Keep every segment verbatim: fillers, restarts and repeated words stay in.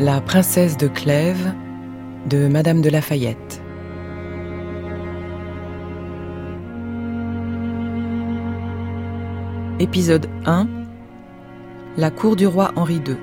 La princesse de Clèves de Madame de Lafayette. Épisode un. La cour du roi Henri deux.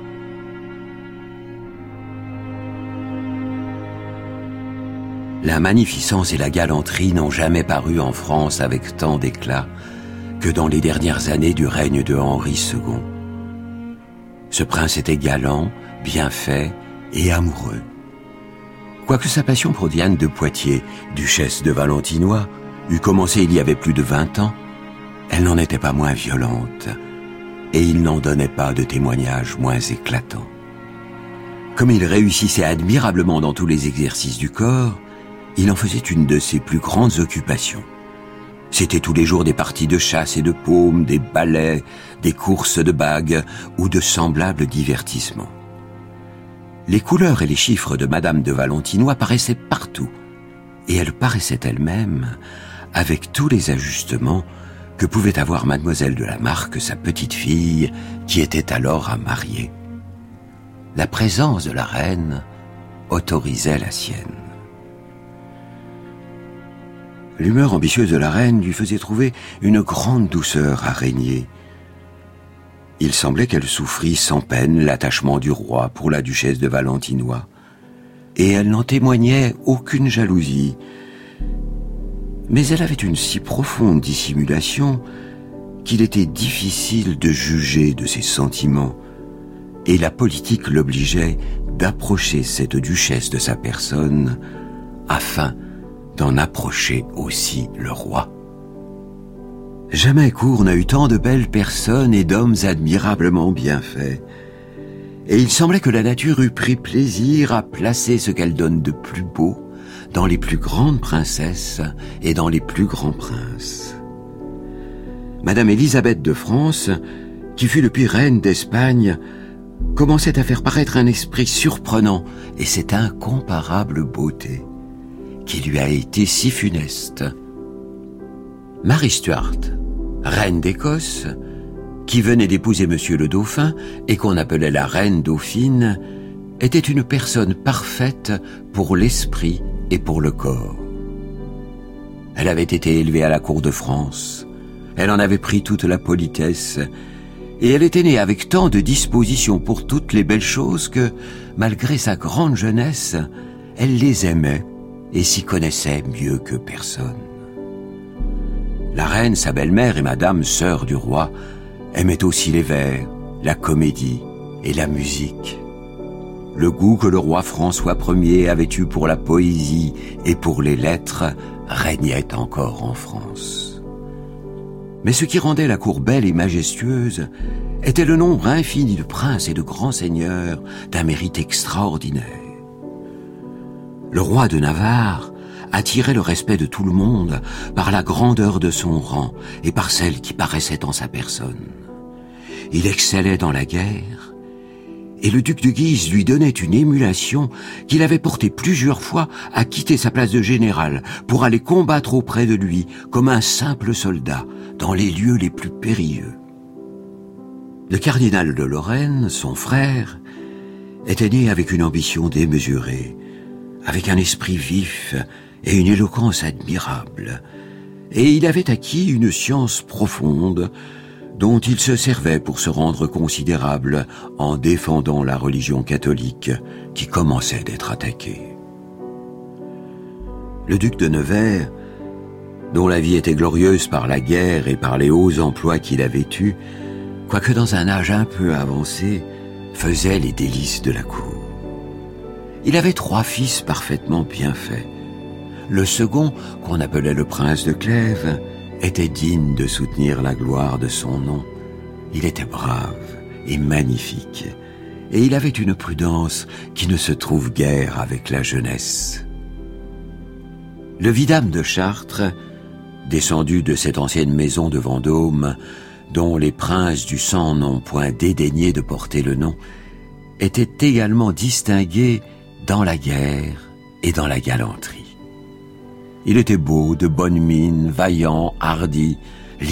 La magnificence et la galanterie n'ont jamais paru en France avec tant d'éclat que dans les dernières années du règne de Henri second. Ce prince était galant, bien fait et amoureux. Quoique sa passion pour Diane de Poitiers, duchesse de Valentinois, eût commencé il y avait plus de vingt ans, elle n'en était pas moins violente, et il n'en donnait pas de témoignages moins éclatants. Comme il réussissait admirablement dans tous les exercices du corps, il en faisait une de ses plus grandes occupations. C'était tous les jours des parties de chasse et de paume, des ballets, des courses de bagues ou de semblables divertissements. Les couleurs et les chiffres de Madame de Valentinois paraissaient partout, et elle paraissait elle-même avec tous les ajustements que pouvait avoir Mademoiselle de la Marque, sa petite-fille, qui était alors à marier. La présence de la reine autorisait la sienne. L'humeur ambitieuse de la reine lui faisait trouver une grande douceur à régner. Il semblait qu'elle souffrît sans peine l'attachement du roi pour la duchesse de Valentinois, et elle n'en témoignait aucune jalousie. Mais elle avait une si profonde dissimulation qu'il était difficile de juger de ses sentiments, et la politique l'obligeait d'approcher cette duchesse de sa personne afin d'en approcher aussi le roi. Jamais cour n'a eu tant de belles personnes et d'hommes admirablement bien faits. Et il semblait que la nature eût pris plaisir à placer ce qu'elle donne de plus beau dans les plus grandes princesses et dans les plus grands princes. Madame Élisabeth de France, qui fut depuis reine d'Espagne, commençait à faire paraître un esprit surprenant et cette incomparable beauté qui lui a été si funeste. Marie Stuart, reine d'Écosse, qui venait d'épouser Monsieur le Dauphin et qu'on appelait la reine dauphine, était une personne parfaite pour l'esprit et pour le corps. Elle avait été élevée à la cour de France, elle en avait pris toute la politesse, et elle était née avec tant de disposition pour toutes les belles choses que, malgré sa grande jeunesse, elle les aimait et s'y connaissait mieux que personne. La reine, sa belle-mère et madame, sœur du roi, aimaient aussi les vers, la comédie et la musique. Le goût que le roi François Ier avait eu pour la poésie et pour les lettres régnait encore en France. Mais ce qui rendait la cour belle et majestueuse était le nombre infini de princes et de grands seigneurs d'un mérite extraordinaire. Le roi de Navarre attirait le respect de tout le monde par la grandeur de son rang et par celle qui paraissait en sa personne. Il excellait dans la guerre, et le duc de Guise lui donnait une émulation qui l'avait porté plusieurs fois à quitter sa place de général pour aller combattre auprès de lui comme un simple soldat dans les lieux les plus périlleux. Le cardinal de Lorraine, son frère, était né avec une ambition démesurée, avec un esprit vif et une éloquence admirable, et il avait acquis une science profonde dont il se servait pour se rendre considérable en défendant la religion catholique qui commençait d'être attaquée. Le duc de Nevers, dont la vie était glorieuse par la guerre et par les hauts emplois qu'il avait eus, quoique dans un âge un peu avancé, faisait les délices de la cour. Il avait trois fils parfaitement bien faits. Le second, qu'on appelait le prince de Clèves, était digne de soutenir la gloire de son nom. Il était brave et magnifique, et il avait une prudence qui ne se trouve guère avec la jeunesse. Le vidame de Chartres, descendu de cette ancienne maison de Vendôme, dont les princes du sang n'ont point dédaigné de porter le nom, était également distingué dans la guerre et dans la galanterie. Il était beau, de bonne mine, vaillant, hardi,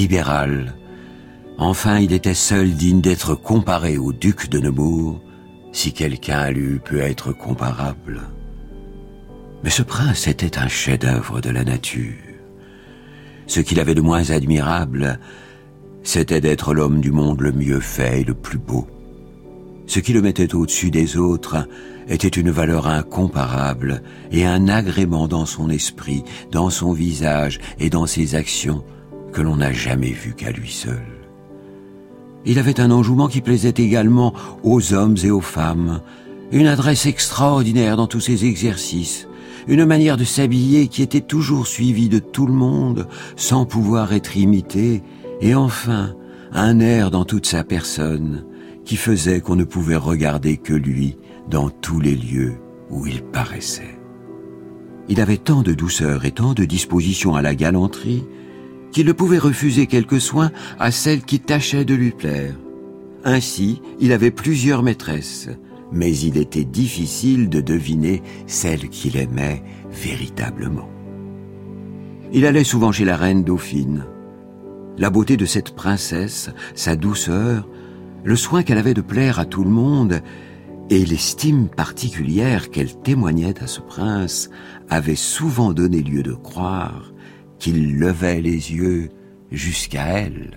libéral. Enfin, il était seul digne d'être comparé au duc de Nemours, si quelqu'un lui eût pu être comparable. Mais ce prince était un chef-d'œuvre de la nature. Ce qu'il avait de moins admirable, c'était d'être l'homme du monde le mieux fait et le plus beau. Ce qui le mettait au-dessus des autres était une valeur incomparable et un agrément dans son esprit, dans son visage et dans ses actions que l'on n'a jamais vu qu'à lui seul. Il avait un enjouement qui plaisait également aux hommes et aux femmes, une adresse extraordinaire dans tous ses exercices, une manière de s'habiller qui était toujours suivie de tout le monde sans pouvoir être imitée, et enfin un air dans toute sa personne qui faisait qu'on ne pouvait regarder que lui dans tous les lieux où il paraissait. Il avait tant de douceur et tant de disposition à la galanterie qu'il ne pouvait refuser quelque soin à celle qui tâchait de lui plaire. Ainsi, il avait plusieurs maîtresses, mais il était difficile de deviner celle qu'il aimait véritablement. Il allait souvent chez la reine Dauphine. La beauté de cette princesse, sa douceur, le soin qu'elle avait de plaire à tout le monde et l'estime particulière qu'elle témoignait à ce prince avaient souvent donné lieu de croire qu'il levait les yeux jusqu'à elle.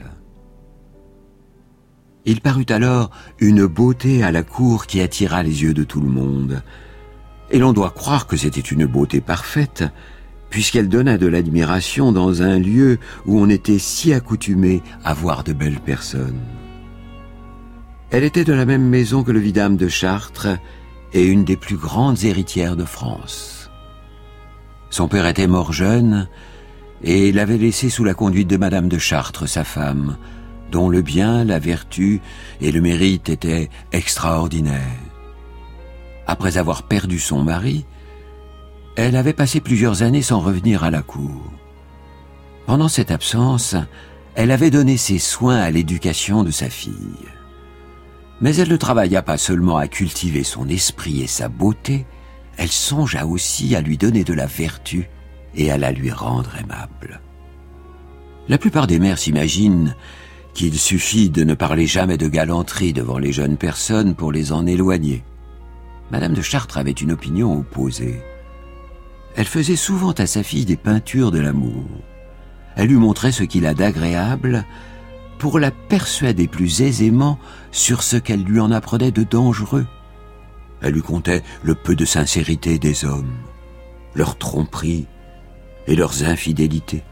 Il parut alors une beauté à la cour qui attira les yeux de tout le monde, et l'on doit croire que c'était une beauté parfaite, puisqu'elle donna de l'admiration dans un lieu où on était si accoutumé à voir de belles personnes. Elle était de la même maison que le vidame de Chartres et une des plus grandes héritières de France. Son père était mort jeune et l'avait laissé sous la conduite de madame de Chartres, sa femme, dont le bien, la vertu et le mérite étaient extraordinaires. Après avoir perdu son mari, elle avait passé plusieurs années sans revenir à la cour. Pendant cette absence, elle avait donné ses soins à l'éducation de sa fille. Mais elle ne travailla pas seulement à cultiver son esprit et sa beauté, elle songea aussi à lui donner de la vertu et à la lui rendre aimable. La plupart des mères s'imaginent qu'il suffit de ne parler jamais de galanterie devant les jeunes personnes pour les en éloigner. Madame de Chartres avait une opinion opposée. Elle faisait souvent à sa fille des peintures de l'amour. Elle lui montrait ce qu'il a d'agréable pour la persuader plus aisément sur ce qu'elle lui en apprenait de dangereux. Elle lui contait le peu de sincérité des hommes, leurs tromperies et leurs infidélités.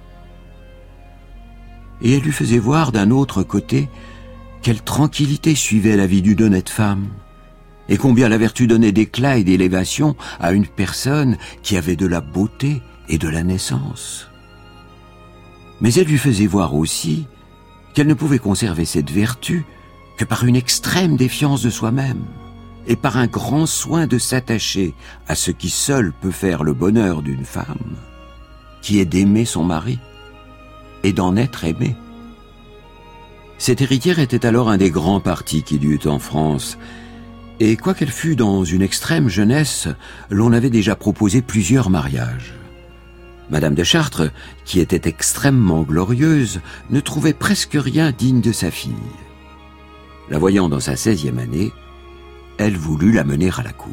Et elle lui faisait voir d'un autre côté quelle tranquillité suivait la vie d'une honnête femme, et combien la vertu donnait d'éclat et d'élévation à une personne qui avait de la beauté et de la naissance. Mais elle lui faisait voir aussi qu'elle ne pouvait conserver cette vertu que par une extrême défiance de soi-même et par un grand soin de s'attacher à ce qui seul peut faire le bonheur d'une femme, qui est d'aimer son mari et d'en être aimée. Cette héritière était alors un des grands partis qu'il y eut en France, et quoiqu'elle fût dans une extrême jeunesse, l'on avait déjà proposé plusieurs mariages. Madame de Chartres, qui était extrêmement glorieuse, ne trouvait presque rien digne de sa fille. La voyant dans sa seizième année, elle voulut la mener à la cour.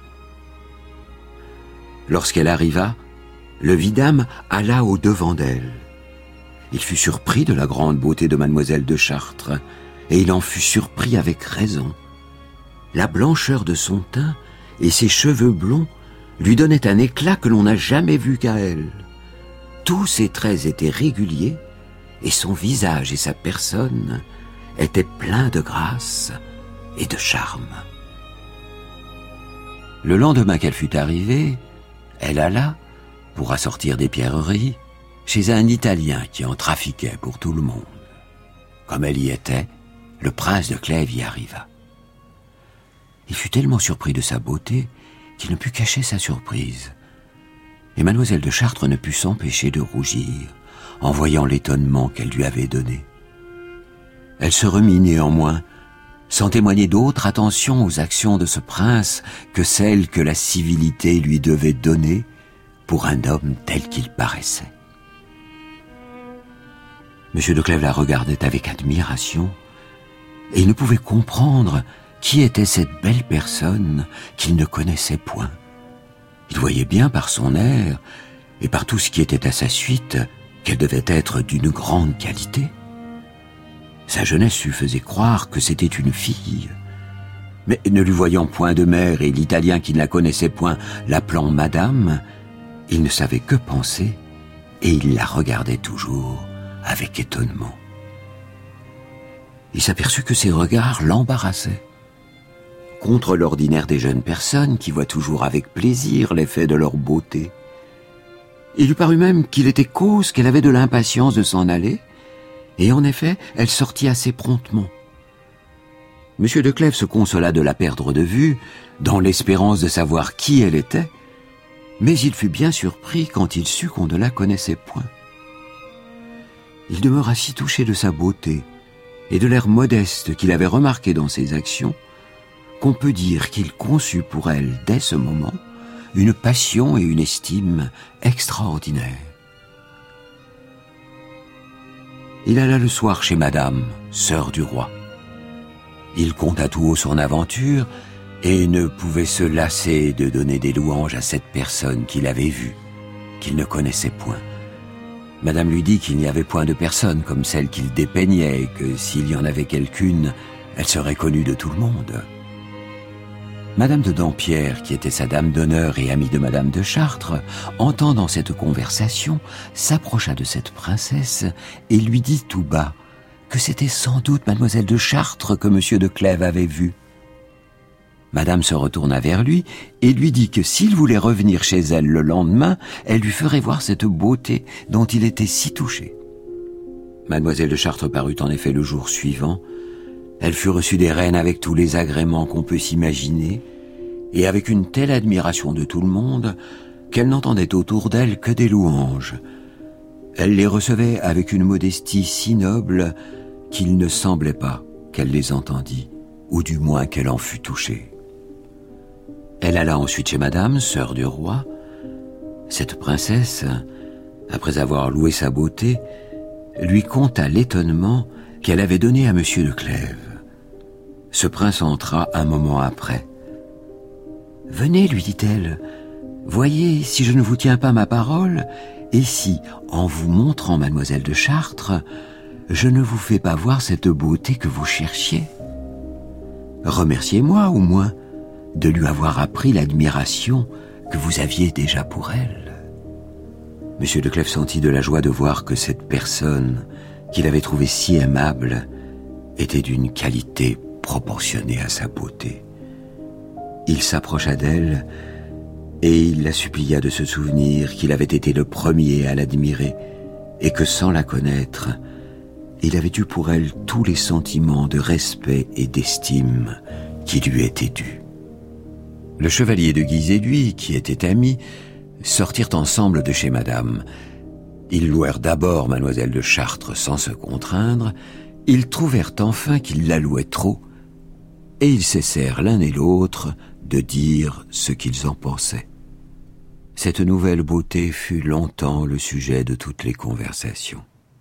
Lorsqu'elle arriva, le vidame alla au-devant d'elle. Il fut surpris de la grande beauté de mademoiselle de Chartres, et il en fut surpris avec raison. La blancheur de son teint et ses cheveux blonds lui donnaient un éclat que l'on n'a jamais vu qu'à elle. Tous ses traits étaient réguliers, et son visage et sa personne étaient pleins de grâce et de charme. Le lendemain qu'elle fut arrivée, elle alla, pour assortir des pierreries, chez un Italien qui en trafiquait pour tout le monde. Comme elle y était, le prince de Clèves y arriva. Il fut tellement surpris de sa beauté qu'il ne put cacher sa surprise. Et mademoiselle de Chartres ne put s'empêcher de rougir en voyant l'étonnement qu'elle lui avait donné. Elle se remit néanmoins, sans témoigner d'autre attention aux actions de ce prince que celle que la civilité lui devait donner pour un homme tel qu'il paraissait. Monsieur de Clèves la regardait avec admiration, et il ne pouvait comprendre qui était cette belle personne qu'il ne connaissait point. Il voyait bien par son air et par tout ce qui était à sa suite qu'elle devait être d'une grande qualité. Sa jeunesse lui faisait croire que c'était une fille. Mais ne lui voyant point de mère et l'Italien qui ne la connaissait point l'appelant madame, il ne savait que penser et il la regardait toujours avec étonnement. Il s'aperçut que ses regards l'embarrassaient. Contre l'ordinaire des jeunes personnes qui voient toujours avec plaisir l'effet de leur beauté. Il lui parut même qu'il était cause qu'elle avait de l'impatience de s'en aller, et en effet, elle sortit assez promptement. Monsieur de Clèves se consola de la perdre de vue, dans l'espérance de savoir qui elle était, mais il fut bien surpris quand il sut qu'on ne la connaissait point. Il demeura si touché de sa beauté et de l'air modeste qu'il avait remarqué dans ses actions, qu'on peut dire qu'il conçut pour elle, dès ce moment, une passion et une estime extraordinaires. Il alla le soir chez madame, sœur du roi. Il conta tout haut son aventure et ne pouvait se lasser de donner des louanges à cette personne qu'il avait vue, qu'il ne connaissait point. Madame lui dit qu'il n'y avait point de personne comme celle qu'il dépeignait et que s'il y en avait quelqu'une, elle serait connue de tout le monde. Madame de Dampierre, qui était sa dame d'honneur et amie de Madame de Chartres, entendant cette conversation, s'approcha de cette princesse et lui dit tout bas que c'était sans doute Mademoiselle de Chartres que Monsieur de Clèves avait vue. Madame se retourna vers lui et lui dit que s'il voulait revenir chez elle le lendemain, elle lui ferait voir cette beauté dont il était si touché. Mademoiselle de Chartres parut en effet le jour suivant. Elle fut reçue des reines avec tous les agréments qu'on peut s'imaginer, et avec une telle admiration de tout le monde qu'elle n'entendait autour d'elle que des louanges. Elle les recevait avec une modestie si noble qu'il ne semblait pas qu'elle les entendît, ou du moins qu'elle en fût touchée. Elle alla ensuite chez madame, sœur du roi. Cette princesse, après avoir loué sa beauté, lui conta l'étonnement qu'elle avait donné à Monsieur de Clèves. Ce prince entra un moment après. « Venez, lui dit-elle, voyez si je ne vous tiens pas ma parole, et si, en vous montrant Mademoiselle de Chartres, je ne vous fais pas voir cette beauté que vous cherchiez. Remerciez-moi, au moins, de lui avoir appris l'admiration que vous aviez déjà pour elle. » Monsieur de Clèves sentit de la joie de voir que cette personne qu'il avait trouvée si aimable était d'une qualité proportionnée à sa beauté. Il s'approcha d'elle et il la supplia de se souvenir qu'il avait été le premier à l'admirer et que sans la connaître, il avait eu pour elle tous les sentiments de respect et d'estime qui lui étaient dus. Le chevalier de Guise et lui, qui étaient amis, sortirent ensemble de chez madame. Ils louèrent d'abord Mademoiselle de Chartres sans se contraindre, ils trouvèrent enfin qu'ils la louaient trop, et ils cessèrent l'un et l'autre de dire ce qu'ils en pensaient. Cette nouvelle beauté fut longtemps le sujet de toutes les conversations.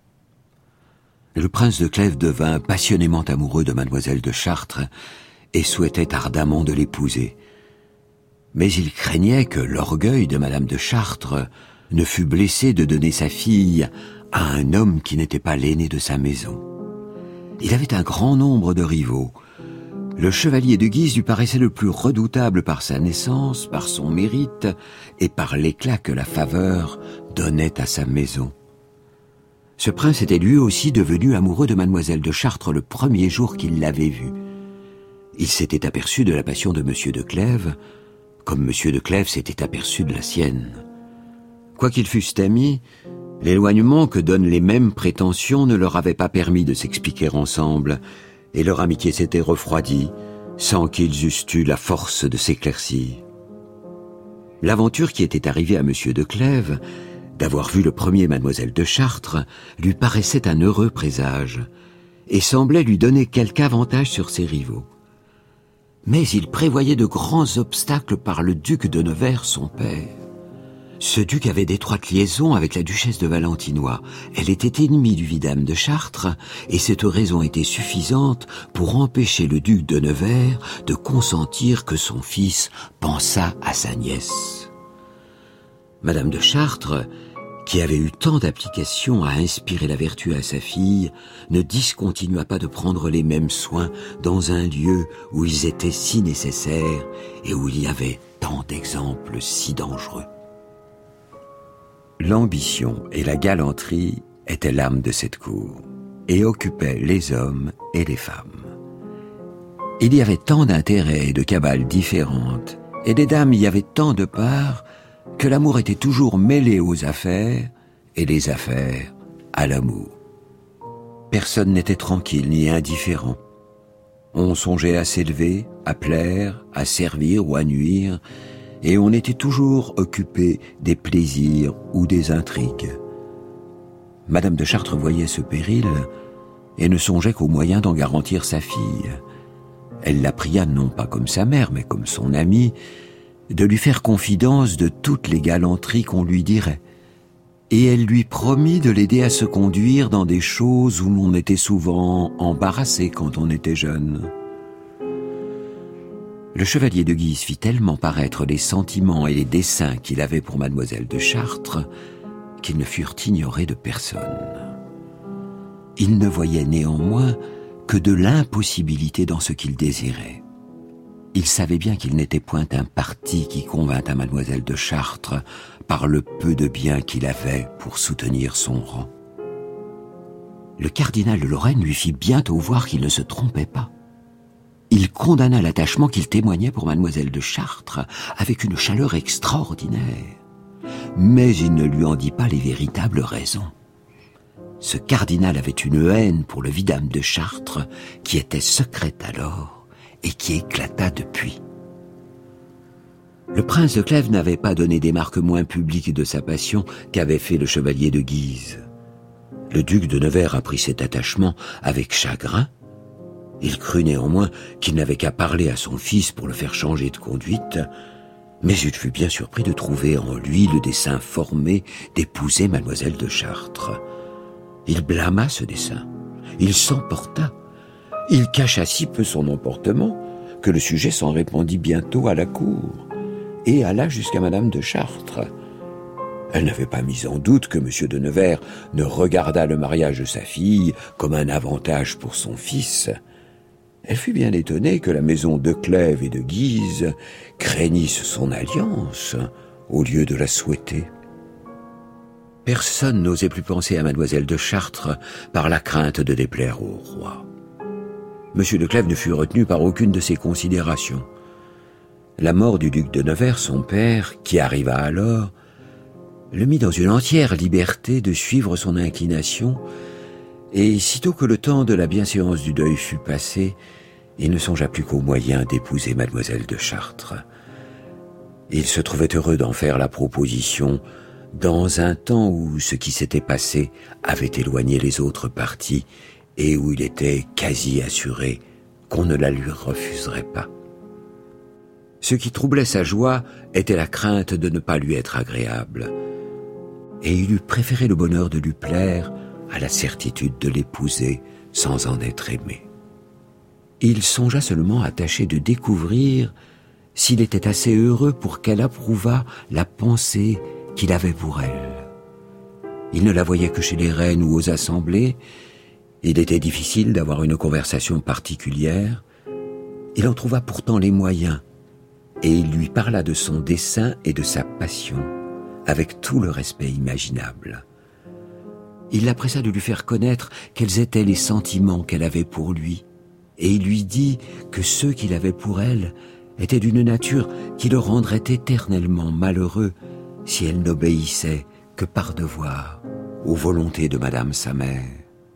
Le prince de Clèves devint passionnément amoureux de Mademoiselle de Chartres et souhaitait ardemment de l'épouser. Mais il craignait que l'orgueil de Madame de Chartres ne fût blessé de donner sa fille à un homme qui n'était pas l'aîné de sa maison. Il avait un grand nombre de rivaux. Le chevalier de Guise lui paraissait le plus redoutable par sa naissance, par son mérite et par l'éclat que la faveur donnait à sa maison. Ce prince était lui aussi devenu amoureux de Mademoiselle de Chartres le premier jour qu'il l'avait vue. Il s'était aperçu de la passion de Monsieur de Clèves, comme Monsieur de Clèves s'était aperçu de la sienne. Quoiqu'ils fussent amis, l'éloignement que donnent les mêmes prétentions ne leur avait pas permis de s'expliquer ensemble, et leur amitié s'était refroidie, sans qu'ils eussent eu la force de s'éclaircir. L'aventure qui était arrivée à Monsieur de Clèves, d'avoir vu le premier Mademoiselle de Chartres, lui paraissait un heureux présage, et semblait lui donner quelque avantage sur ses rivaux. Mais il prévoyait de grands obstacles par le duc de Nevers, son père. Ce duc avait d'étroites liaisons avec la duchesse de Valentinois. Elle était ennemie du vidame de Chartres, et cette raison était suffisante pour empêcher le duc de Nevers de consentir que son fils pensât à sa nièce. Madame de Chartres, qui avait eu tant d'application à inspirer la vertu à sa fille, ne discontinua pas de prendre les mêmes soins dans un lieu où ils étaient si nécessaires et où il y avait tant d'exemples si dangereux. L'ambition et la galanterie étaient l'âme de cette cour et occupaient les hommes et les femmes. Il y avait tant d'intérêts et de cabales différentes, et les dames y avaient tant de parts, que l'amour était toujours mêlé aux affaires, et les affaires à l'amour. Personne n'était tranquille ni indifférent. On songeait à s'élever, à plaire, à servir ou à nuire, et on était toujours occupé des plaisirs ou des intrigues. Madame de Chartres voyait ce péril et ne songeait qu'au moyen d'en garantir sa fille. Elle la pria, non pas comme sa mère, mais comme son amie, de lui faire confidence de toutes les galanteries qu'on lui dirait. Et elle lui promit de l'aider à se conduire dans des choses où l'on était souvent embarrassé quand on était jeune. Le chevalier de Guise fit tellement paraître les sentiments et les desseins qu'il avait pour mademoiselle de Chartres qu'ils ne furent ignorés de personne. Il ne voyait néanmoins que de l'impossibilité dans ce qu'il désirait. Il savait bien qu'il n'était point un parti qui convint à mademoiselle de Chartres par le peu de bien qu'il avait pour soutenir son rang. Le cardinal de Lorraine lui fit bientôt voir qu'il ne se trompait pas. Il condamna l'attachement qu'il témoignait pour mademoiselle de Chartres avec une chaleur extraordinaire. Mais il ne lui en dit pas les véritables raisons. Ce cardinal avait une haine pour le vidame de Chartres qui était secrète alors et qui éclata depuis. Le prince de Clèves n'avait pas donné des marques moins publiques de sa passion qu'avait fait le chevalier de Guise. Le duc de Nevers apprit cet attachement avec chagrin. Il crut néanmoins qu'il n'avait qu'à parler à son fils pour le faire changer de conduite, mais il fut bien surpris de trouver en lui le dessein formé d'épouser mademoiselle de Chartres. Il blâma ce dessein, il s'emporta, il cacha si peu son emportement que le sujet s'en répandit bientôt à la cour, et alla jusqu'à madame de Chartres. Elle n'avait pas mis en doute que monsieur de Nevers ne regardât le mariage de sa fille comme un avantage pour son fils. Elle fut bien étonnée que la maison de Clèves et de Guise craignisse son alliance au lieu de la souhaiter. Personne n'osait plus penser à mademoiselle de Chartres par la crainte de déplaire au roi. Monsieur de Clèves ne fut retenu par aucune de ces considérations. La mort du duc de Nevers, son père, qui arriva alors, le mit dans une entière liberté de suivre son inclination, et sitôt que le temps de la bienséance du deuil fut passé, il ne songea plus qu'au moyen d'épouser mademoiselle de Chartres. Il se trouvait heureux d'en faire la proposition dans un temps où ce qui s'était passé avait éloigné les autres partis et où il était quasi assuré qu'on ne la lui refuserait pas. Ce qui troublait sa joie était la crainte de ne pas lui être agréable, et il eût préféré le bonheur de lui plaire à la certitude de l'épouser sans en être aimé. Il songea seulement à tâcher de découvrir s'il était assez heureux pour qu'elle approuvât la pensée qu'il avait pour elle. Il ne la voyait que chez les reines ou aux assemblées. Il était difficile d'avoir une conversation particulière. Il en trouva pourtant les moyens, et il lui parla de son dessein et de sa passion, avec tout le respect imaginable. Il la pressa de lui faire connaître quels étaient les sentiments qu'elle avait pour lui, et il lui dit que ceux qu'il avait pour elle étaient d'une nature qui le rendrait éternellement malheureux si elle n'obéissait que par devoir aux volontés de madame sa mère.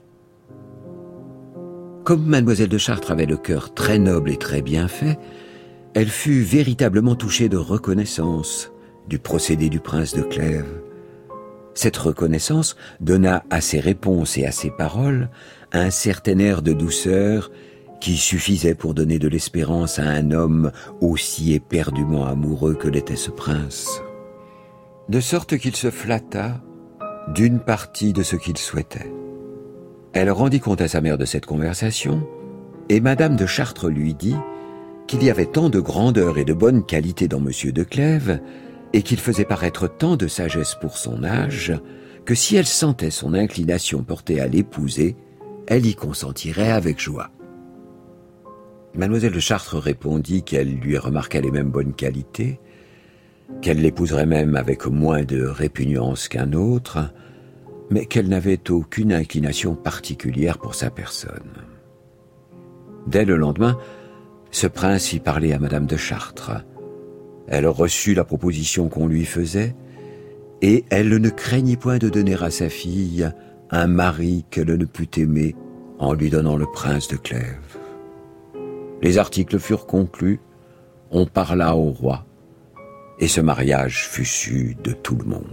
Comme mademoiselle de Chartres avait le cœur très noble et très bien fait, elle fut véritablement touchée de reconnaissance du procédé du prince de Clèves. Cette reconnaissance donna à ses réponses et à ses paroles un certain air de douceur qui suffisait pour donner de l'espérance à un homme aussi éperdument amoureux que l'était ce prince. de sorte qu'il se flatta d'une partie de ce qu'il souhaitait. Elle rendit compte à sa mère de cette conversation, et Madame de Chartres lui dit qu'il y avait tant de grandeur et de bonne qualité dans Monsieur de Clèves, et qu'il faisait paraître tant de sagesse pour son âge, que si elle sentait son inclination portée à l'épouser, elle y consentirait avec joie. Mademoiselle de Chartres répondit qu'elle lui remarquait les mêmes bonnes qualités, qu'elle l'épouserait même avec moins de répugnance qu'un autre, mais qu'elle n'avait aucune inclination particulière pour sa personne. Dès le lendemain, ce prince fit parler à Madame de Chartres. Elle reçut la proposition qu'on lui faisait, et elle ne craignit point de donner à sa fille un mari qu'elle ne pût aimer en lui donnant le prince de Clèves. Les articles furent conclus, on parla au roi, et ce mariage fut su de tout le monde.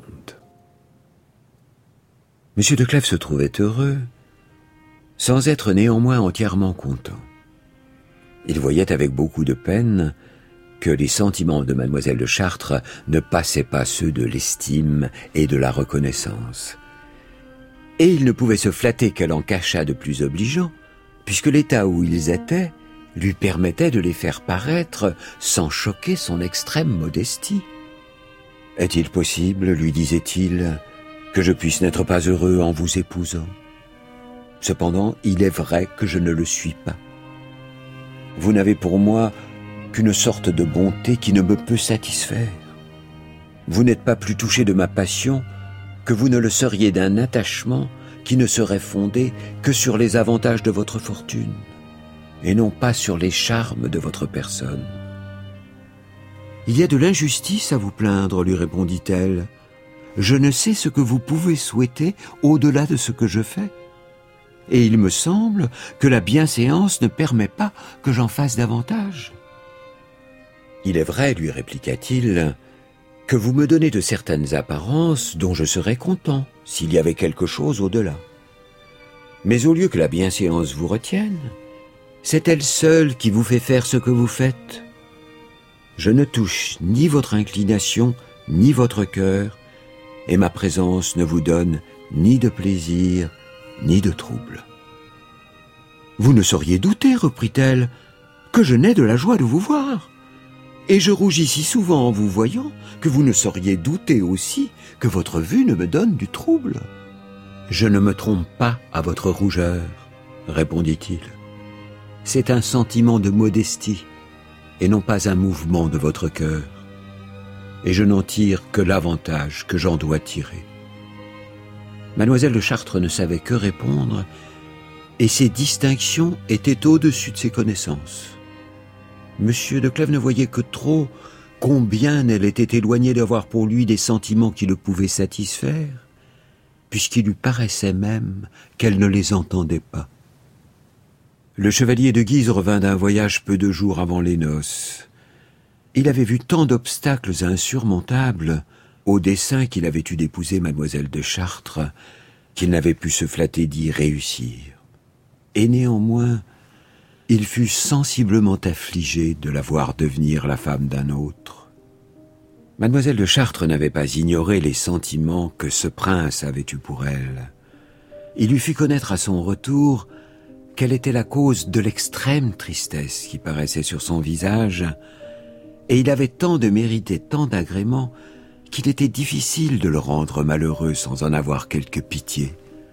Monsieur de Clèves se trouvait heureux, sans être néanmoins entièrement content. Il voyait avec beaucoup de peine que les sentiments de Mademoiselle de Chartres ne passaient pas ceux de l'estime et de la reconnaissance. Et il ne pouvait se flatter qu'elle en cachât de plus obligeants, puisque l'état où ils étaient lui permettait de les faire paraître sans choquer son extrême modestie. « Est-il possible, lui disait-il, que je puisse n'être pas heureux en vous épousant? Cependant, il est vrai que je ne le suis pas. Vous n'avez pour moi qu'une sorte de bonté qui ne me peut satisfaire. Vous n'êtes pas plus touché de ma passion que vous ne le seriez d'un attachement qui ne serait fondé que sur les avantages de votre fortune, et non pas sur les charmes de votre personne. » « Il y a de l'injustice à vous plaindre, lui répondit-elle. Je ne sais ce que vous pouvez souhaiter au-delà de ce que je fais. Et il me semble que la bienséance ne permet pas que j'en fasse davantage. » « Il est vrai, lui répliqua-t-il, que vous me donnez de certaines apparences dont je serais content s'il y avait quelque chose au-delà. Mais au lieu que la bienséance vous retienne, c'est elle seule qui vous fait faire ce que vous faites. Je ne touche ni votre inclination, ni votre cœur, et ma présence ne vous donne ni de plaisir, ni de trouble. »« Vous ne sauriez douter, reprit-elle, que je n'ai de la joie de vous voir. Et je rougis si souvent en vous voyant que vous ne sauriez douter aussi que votre vue ne me donne du trouble. »« Je ne me trompe pas à votre rougeur, répondit-il. C'est un sentiment de modestie, et non pas un mouvement de votre cœur. Et je n'en tire que l'avantage que j'en dois tirer. » Mademoiselle de Chartres ne savait que répondre, et ses distinctions étaient au-dessus de ses connaissances. Monsieur de Clèves ne voyait que trop combien elle était éloignée d'avoir pour lui des sentiments qui le pouvaient satisfaire, puisqu'il lui paraissait même qu'elle ne les entendait pas. Le chevalier de Guise revint d'un voyage peu de jours avant les noces. Il avait vu tant d'obstacles insurmontables au dessein qu'il avait eu d'épouser Mademoiselle de Chartres qu'il n'avait pu se flatter d'y réussir. Et néanmoins, il fut sensiblement affligé de la voir devenir la femme d'un autre. Mademoiselle de Chartres n'avait pas ignoré les sentiments que ce prince avait eus pour elle. Il lui fit connaître à son retour quelle était la cause de l'extrême tristesse qui paraissait sur son visage, et il avait tant de mérite et tant d'agréments qu'il était difficile de le rendre malheureux sans en avoir quelque pitié.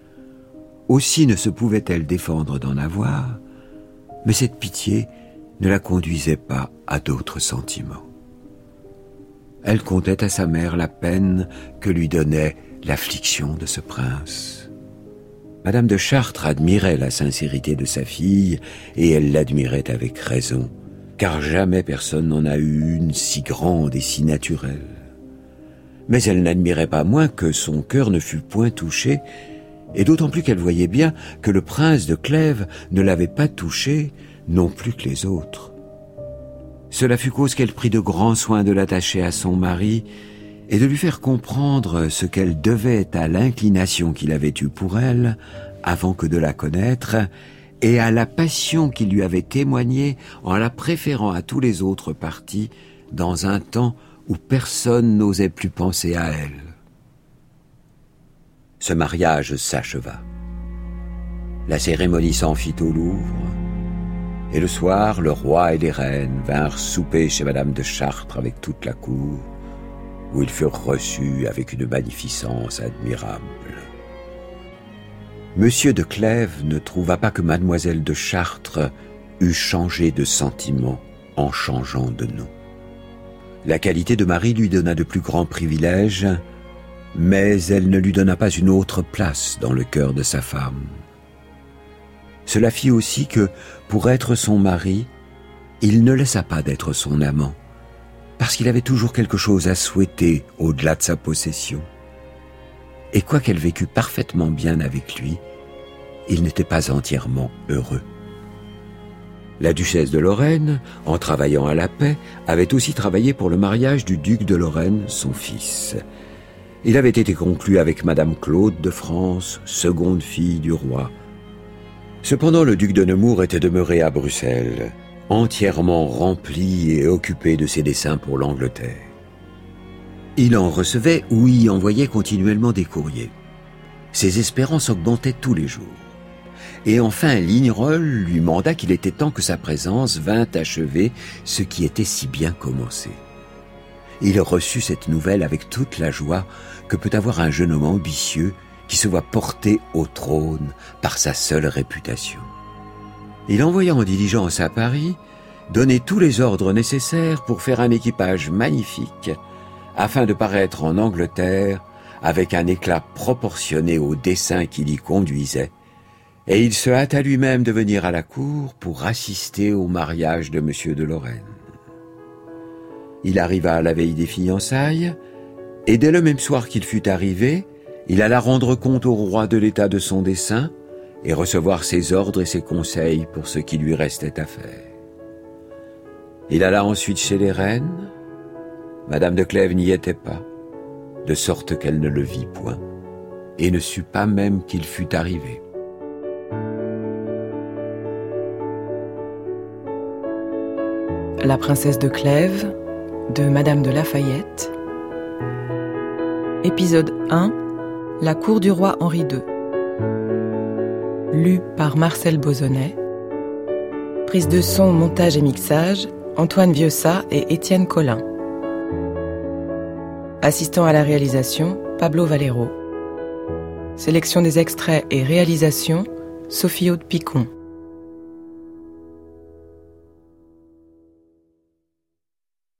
Aussi ne se pouvait-elle défendre d'en avoir, mais cette pitié ne la conduisait pas à d'autres sentiments. Elle contait à sa mère la peine que lui donnait l'affliction de ce prince. Madame de Chartres admirait la sincérité de sa fille, et elle l'admirait avec raison, car jamais personne n'en a eu une si grande et si naturelle. Mais elle n'admirait pas moins que son cœur ne fût point touché, et d'autant plus qu'elle voyait bien que le prince de Clèves ne l'avait pas touché non plus que les autres. Cela fut cause qu'elle prit de grands soins de l'attacher à son mari et de lui faire comprendre ce qu'elle devait à l'inclination qu'il avait eue pour elle avant que de la connaître, et à la passion qu'il lui avait témoignée en la préférant à tous les autres partis dans un temps où personne n'osait plus penser à elle. Ce mariage s'acheva. La cérémonie s'en fit au Louvre, et le soir, le roi et les reines vinrent souper chez Madame de Chartres avec toute la cour, où ils furent reçus avec une magnificence admirable. Monsieur de Clèves ne trouva pas que Mademoiselle de Chartres eût changé de sentiment en changeant de nom. La qualité de mari lui donna de plus grands privilèges, mais elle ne lui donna pas une autre place dans le cœur de sa femme. Cela fit aussi que, pour être son mari, il ne laissa pas d'être son amant, parce qu'il avait toujours quelque chose à souhaiter au-delà de sa possession. Et quoiqu'elle vécût parfaitement bien avec lui, il n'était pas entièrement heureux. La duchesse de Lorraine, en travaillant à la paix, avait aussi travaillé pour le mariage du duc de Lorraine, son fils. Il avait été conclu avec Madame Claude de France, seconde fille du roi. Cependant, le duc de Nemours était demeuré à Bruxelles, entièrement rempli et occupé de ses desseins pour l'Angleterre. Il en recevait ou y envoyait continuellement des courriers. Ses espérances augmentaient tous les jours. Et enfin, Lignerolles lui manda qu'il était temps que sa présence vînt achever ce qui était si bien commencé. Il reçut cette nouvelle avec toute la joie que peut avoir un jeune homme ambitieux qui se voit porté au trône par sa seule réputation. Il envoya en diligence à Paris donner tous les ordres nécessaires pour faire un équipage magnifique afin de paraître en Angleterre avec un éclat proportionné au dessein qui l'y conduisait, et il se hâta lui-même de venir à la cour pour assister au mariage de Monsieur de Lorraine. Il arriva à la veille des fiançailles, et dès le même soir qu'il fut arrivé, il alla rendre compte au roi de l'état de son dessein et recevoir ses ordres et ses conseils pour ce qui lui restait à faire. Il alla ensuite chez les reines. Madame de Clèves n'y était pas, de sorte qu'elle ne le vit point, et ne sut pas même qu'il fût arrivé. La princesse de Clèves, de Madame de Lafayette. Épisode un. La cour du roi Henri deux. Lu par Marcel Bozonnet. Prise de son, montage et mixage, Antoine Vieussat et Étienne Collin. Assistant à la réalisation, Pablo Valero. Sélection des extraits et réalisation, Sophie Aude-Picon.